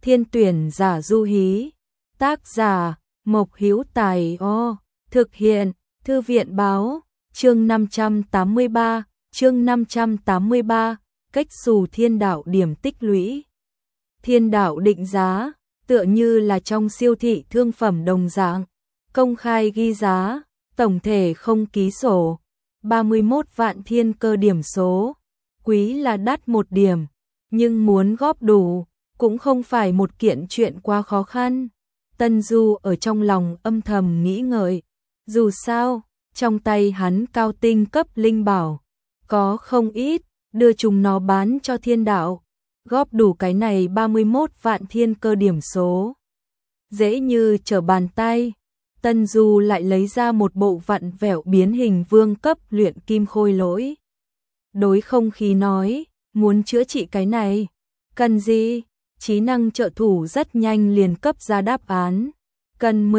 Thiên tuyển giả du hí. Tác giả Mộc Hữu Tài. Thực hiện Thư viện báo. Chương 583. Chương 583. Cách xù thiên đạo điểm tích lũy. Thiên đạo định giá, tựa như là trong siêu thị thương phẩm đồng dạng, công khai ghi giá, tổng thể không ký sổ, 31 vạn thiên cơ điểm số, quý là đắt một điểm, nhưng muốn góp đủ, cũng không phải một kiện chuyện quá khó khăn. Tân Du ở trong lòng âm thầm nghĩ ngợi, dù sao, trong tay hắn cao tinh cấp linh bảo, có không ít, đưa chúng nó bán cho thiên đạo, góp đủ cái này 31 vạn thiên cơ điểm số. Dễ như trở bàn tay, Tân Du lại lấy ra một bộ vặn vẹo biến hình vương cấp luyện kim khôi lỗi. Đối không khí nói, muốn chữa trị cái này, cần gì? Trí năng trợ thủ rất nhanh liền cấp ra đáp án, cần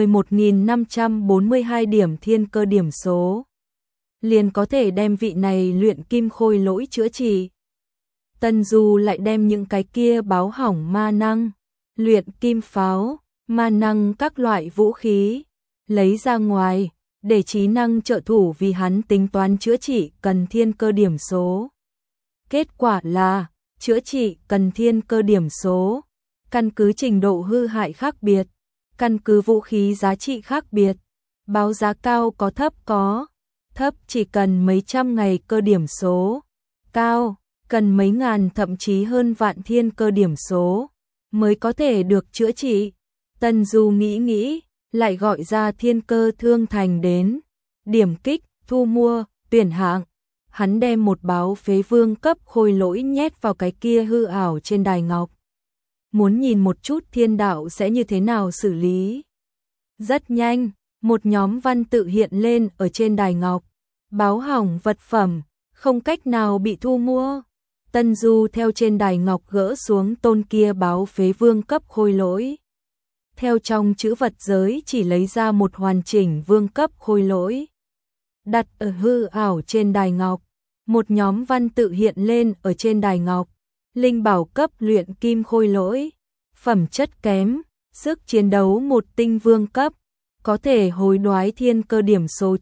11.542 điểm thiên cơ điểm số. Liền có thể đem vị này luyện kim khôi lỗi chữa trị. Tân Du lại đem những cái kia báo hỏng ma năng, luyện kim pháo, ma năng các loại vũ khí, lấy ra ngoài, để trí năng trợ thủ vì hắn tính toán chữa trị cần thiên cơ điểm số. Kết quả là, chữa trị cần thiên cơ điểm số, căn cứ trình độ hư hại khác biệt, căn cứ vũ khí giá trị khác biệt, báo giá cao có thấp chỉ cần mấy trăm ngày cơ điểm số, cao cần mấy ngàn thậm chí hơn vạn thiên cơ điểm số mới có thể được chữa trị. Tân Du nghĩ, lại gọi ra thiên cơ thương thành đến, điểm kích, thu mua, tuyển hạng. Hắn đem một báo phế vương cấp khôi lỗi nhét vào cái kia hư ảo trên đài ngọc. Muốn nhìn một chút thiên đạo sẽ như thế nào xử lý. Rất nhanh, một nhóm văn tự hiện lên ở trên đài ngọc. Báo hỏng vật phẩm, không cách nào bị thu mua. Tân Du theo trên đài ngọc gỡ xuống tôn kia báo phế vương cấp khôi lỗi. Theo trong chữ vật giới chỉ lấy ra một hoàn chỉnh vương cấp khôi lỗi. Đặt ở hư ảo trên đài ngọc. Một nhóm văn tự hiện lên ở trên đài ngọc. Linh bảo cấp luyện kim khôi lỗi. Phẩm chất kém, sức chiến đấu một tinh vương cấp. Có thể hối đoái thiên cơ điểm số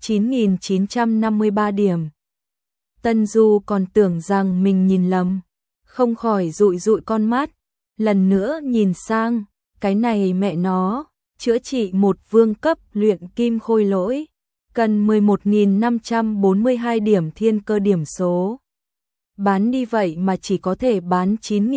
9.953 điểm. Tân Du còn tưởng rằng mình nhìn lầm, không khỏi dụi con mắt, lần nữa nhìn sang, cái này mẹ nó, chữa trị một vương cấp luyện kim khôi lỗi, cần 11.542 điểm thiên cơ điểm số. Bán đi vậy mà chỉ có thể bán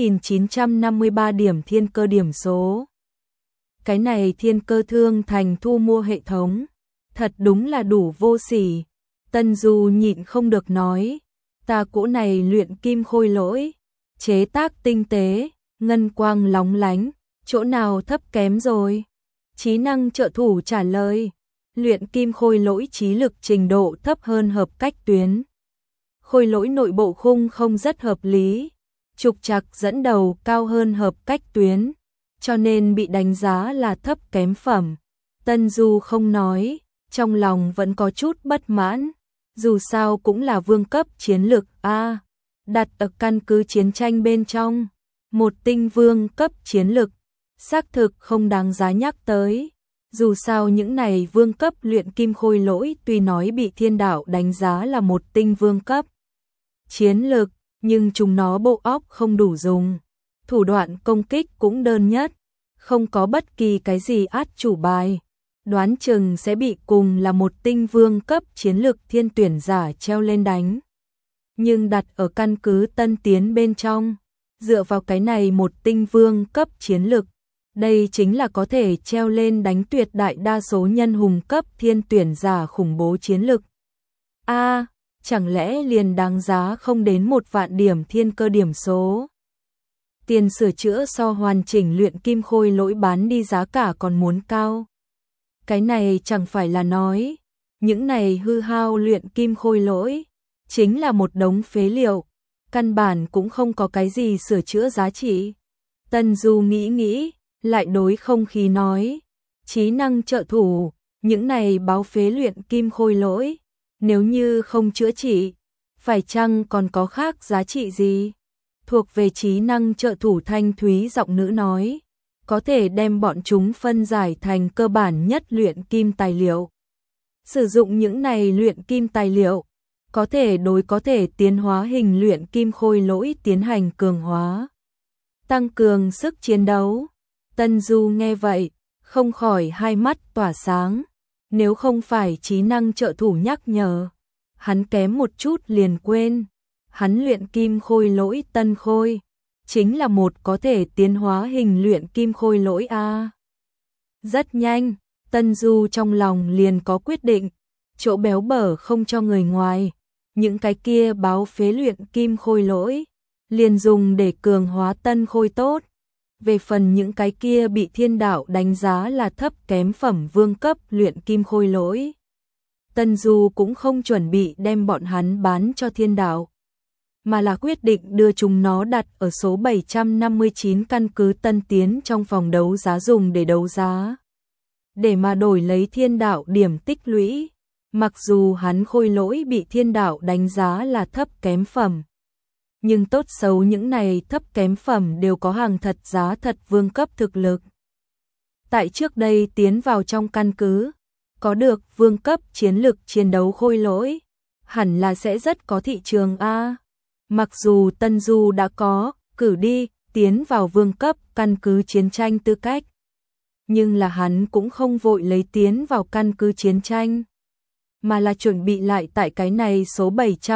9.953 điểm thiên cơ điểm số. Cái này thiên cơ thương thành thu mua hệ thống, thật đúng là đủ vô sỉ. Tân Du nhịn không được nói, ta cỗ này luyện kim khôi lỗi, chế tác tinh tế, ngân quang lóng lánh, chỗ nào thấp kém rồi? Trí năng trợ thủ trả lời, luyện kim khôi lỗi trí lực trình độ thấp hơn hợp cách tuyến. Khôi lỗi nội bộ khung không rất hợp lý, trục trặc dẫn đầu cao hơn hợp cách tuyến, cho nên bị đánh giá là thấp kém phẩm. Tân Du không nói, trong lòng vẫn có chút bất mãn. Dù sao cũng là vương cấp chiến lực A, đặt ở căn cứ chiến tranh bên trong, một tinh vương cấp chiến lực, xác thực không đáng giá nhắc tới. Dù sao những này vương cấp luyện kim khôi lỗi tuy nói bị thiên đạo đánh giá là một tinh vương cấp chiến lực, nhưng chúng nó bộ óc không đủ dùng, thủ đoạn công kích cũng đơn nhất, không có bất kỳ cái gì át chủ bài. Đoán chừng sẽ bị cùng là một tinh vương cấp chiến lực thiên tuyển giả treo lên đánh. Nhưng đặt ở căn cứ Tân Tiến bên trong, dựa vào cái này một tinh vương cấp chiến lực, đây chính là có thể treo lên đánh tuyệt đại đa số nhân hùng cấp thiên tuyển giả khủng bố chiến lực. Chẳng lẽ liền đáng giá không đến 1 vạn điểm thiên cơ điểm số? Tiền sửa chữa so hoàn chỉnh luyện kim khôi lỗi bán đi giá cả còn muốn cao. Cái này chẳng phải là nói, những này hư hao luyện kim khôi lỗi, chính là một đống phế liệu, căn bản cũng không có cái gì sửa chữa giá trị. Tân Du nghĩ, lại đối không khí nói, trí năng trợ thủ, những này báo phế luyện kim khôi lỗi, nếu như không chữa trị, phải chăng còn có khác giá trị gì? Thuộc về trí năng trợ thủ thanh thúy giọng nữ nói, có thể đem bọn chúng phân giải thành cơ bản nhất luyện kim tài liệu. Sử dụng những này luyện kim tài liệu, có thể tiến hóa hình luyện kim khôi lỗi tiến hành cường hóa, tăng cường sức chiến đấu. Tân Du nghe vậy, không khỏi hai mắt tỏa sáng, nếu không phải trí năng trợ thủ nhắc nhở, hắn kém một chút liền quên, hắn luyện kim khôi lỗi tân khôi, chính là một có thể tiến hóa hình luyện kim khôi lỗi a. Rất nhanh, Tân Du trong lòng liền có quyết định, chỗ béo bở không cho người ngoài, những cái kia báo phế luyện kim khôi lỗi, liền dùng để cường hóa tân khôi tốt. Về phần những cái kia bị thiên đạo đánh giá là thấp kém phẩm vương cấp luyện kim khôi lỗi, Tân Du cũng không chuẩn bị đem bọn hắn bán cho thiên đạo, mà là quyết định đưa chúng nó đặt ở số 759 căn cứ Tân Tiến trong phòng đấu giá dùng để đấu giá, để mà đổi lấy thiên đạo điểm tích lũy. Mặc dù hắn khôi lỗi bị thiên đạo đánh giá là thấp kém phẩm, nhưng tốt xấu những này thấp kém phẩm đều có hàng thật giá thật vương cấp thực lực. Tại trước đây tiến vào trong căn cứ, có được vương cấp chiến lực chiến đấu khôi lỗi, hẳn là sẽ rất có thị trường a. Mặc dù Tân Du đã có cử đi tiến vào vương cấp căn cứ chiến tranh tư cách, nhưng là hắn cũng không vội lấy tiến vào căn cứ chiến tranh, mà là chuẩn bị lại tại cái này số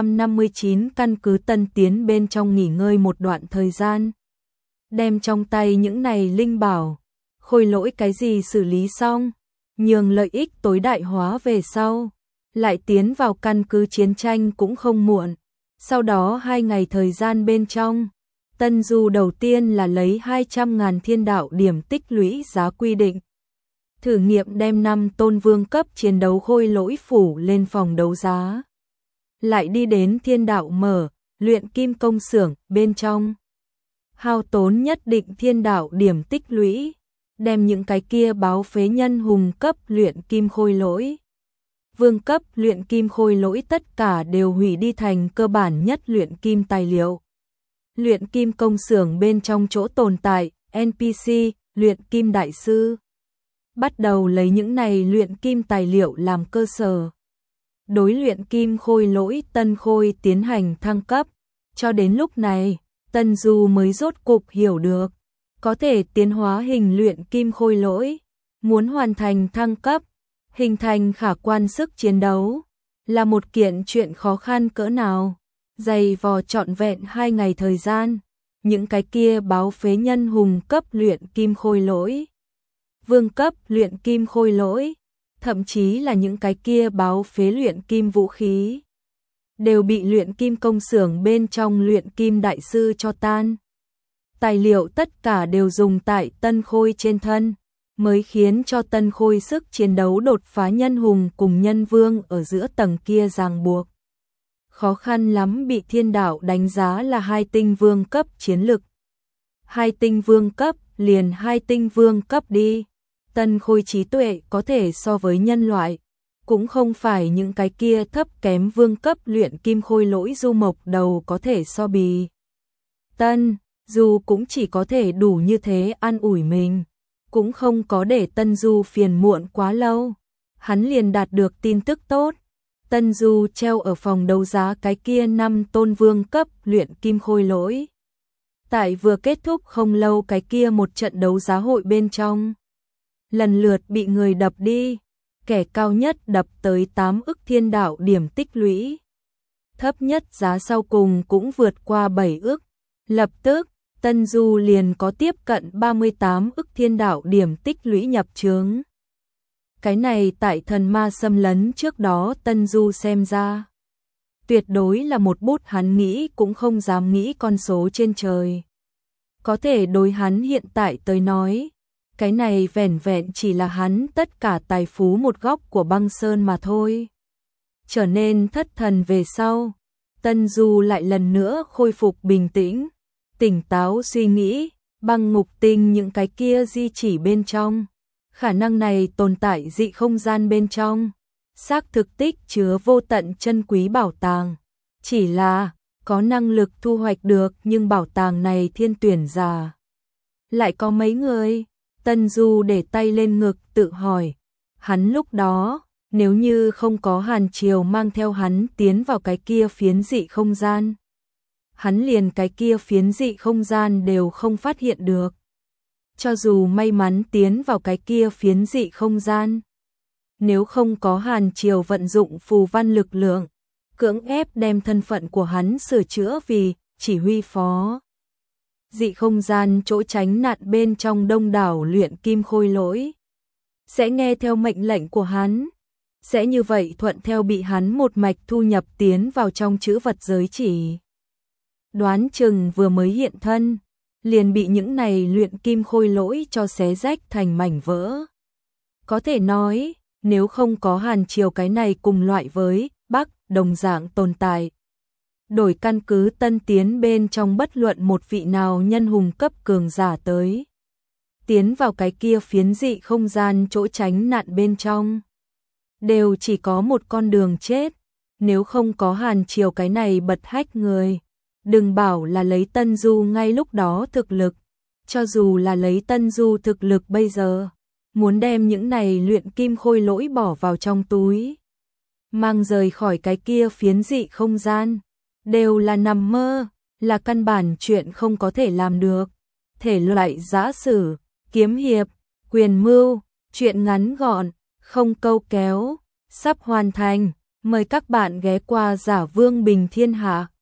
759 căn cứ Tân Tiến bên trong nghỉ ngơi một đoạn thời gian. Đem trong tay những này linh bảo, khôi lỗi cái gì xử lý xong, nhường lợi ích tối đại hóa về sau, lại tiến vào căn cứ chiến tranh cũng không muộn. Sau đó 2 ngày thời gian bên trong, Tân Du đầu tiên là lấy 200.000 thiên đạo điểm tích lũy giá quy định, thử nghiệm đem 5 tôn vương cấp chiến đấu khôi lỗi phủ lên phòng đấu giá. Lại đi đến thiên đạo mở, luyện kim công xưởng bên trong. Hao tốn nhất định thiên đạo điểm tích lũy, đem những cái kia báo phế nhân hùng cấp luyện kim khôi lỗi, vương cấp luyện kim khôi lỗi tất cả đều hủy đi thành cơ bản nhất luyện kim tài liệu. Luyện kim công xưởng bên trong chỗ tồn tại, NPC, luyện kim đại sư, bắt đầu lấy những này luyện kim tài liệu làm cơ sở, đối luyện kim khôi lỗi tân khôi tiến hành thăng cấp. Cho đến lúc này, Tân Du mới rốt cục hiểu được, có thể tiến hóa hình luyện kim khôi lỗi, muốn hoàn thành thăng cấp, hình thành khả quan sức chiến đấu, là một kiện chuyện khó khăn cỡ nào. Dày vò trọn vẹn 2 ngày thời gian, những cái kia báo phế nhân hùng cấp luyện kim khôi lỗi, vương cấp luyện kim khôi lỗi, thậm chí là những cái kia báo phế luyện kim vũ khí, đều bị luyện kim công xưởng bên trong luyện kim đại sư cho tan. Tài liệu tất cả đều dùng tại tân khôi trên thân, mới khiến cho tân khôi sức chiến đấu đột phá nhân hùng cùng nhân vương ở giữa tầng kia ràng buộc. Khó khăn lắm bị thiên đạo đánh giá là 2 tinh vương cấp chiến lực. 2 tinh vương cấp, liền 2 tinh vương cấp đi. Tân khôi trí tuệ có thể so với nhân loại, cũng không phải những cái kia thấp kém vương cấp luyện kim khôi lỗi du mộc đầu có thể so bì. Tân Du cũng chỉ có thể đủ như thế an ủi mình, cũng không có để Tân Du phiền muộn quá lâu. Hắn liền đạt được tin tức tốt. Tân Du treo ở phòng đấu giá cái kia 5 tôn vương cấp luyện kim khôi lỗi. Tại vừa kết thúc không lâu cái kia một trận đấu giá hội bên trong, lần lượt bị người đập đi, kẻ cao nhất đập tới 8 ức thiên đạo điểm tích lũy. Thấp nhất giá sau cùng cũng vượt qua 7 ức. Lập tức, Tân Du liền có tiếp cận 38 ức thiên đạo điểm tích lũy nhập trướng. Cái này tại thần ma xâm lấn trước đó Tân Du xem ra, tuyệt đối là một bút hắn nghĩ cũng không dám nghĩ con số trên trời. Có thể đối hắn hiện tại tới nói, cái này vẻn vẹn chỉ là hắn tất cả tài phú một góc của băng sơn mà thôi. Trở nên thất thần về sau, Tân Du lại lần nữa khôi phục bình tĩnh, tỉnh táo suy nghĩ, băng ngục tinh những cái kia di chỉ bên trong. Khả năng này tồn tại dị không gian bên trong, xác thực tích chứa vô tận chân quý bảo tàng. Chỉ là, có năng lực thu hoạch được nhưng bảo tàng này thiên tuyển giả. Lại có mấy người, Tân Du để tay lên ngực tự hỏi, hắn lúc đó, nếu như không có Hàn Triều mang theo hắn tiến vào cái kia phiến dị không gian, hắn liền cái kia phiến dị không gian đều không phát hiện được. Cho dù may mắn tiến vào cái kia phiến dị không gian, nếu không có Hàn Triều vận dụng phù văn lực lượng, cưỡng ép đem thân phận của hắn sửa chữa vì chỉ huy phó dị không gian chỗ tránh nạn bên trong đông đảo luyện kim khôi lỗi, sẽ nghe theo mệnh lệnh của hắn, sẽ như vậy thuận theo bị hắn một mạch thu nhập tiến vào trong chữ vật giới chỉ. Đoán chừng vừa mới hiện thân, liền bị những này luyện kim khôi lỗi cho xé rách thành mảnh vỡ. Có thể nói, nếu không có Hàn Triều cái này cùng loại với Bắc đồng dạng tồn tại, đổi căn cứ tân tiến bên trong bất luận một vị nào nhân hùng cấp cường giả tới, tiến vào cái kia phiến dị không gian chỗ tránh nạn bên trong, đều chỉ có một con đường chết. Nếu không có Hàn Triều cái này bật hách người, đừng bảo là lấy Tân Du ngay lúc đó thực lực, cho dù là lấy Tân Du thực lực bây giờ, muốn đem những này luyện kim khôi lỗi bỏ vào trong túi, mang rời khỏi cái kia phiến dị không gian, đều là nằm mơ, là căn bản chuyện không có thể làm được. Thể loại giã sử, kiếm hiệp, quyền mưu, chuyện ngắn gọn, không câu kéo, sắp hoàn thành, mời các bạn ghé qua Giả Vương Bình Thiên Hạ.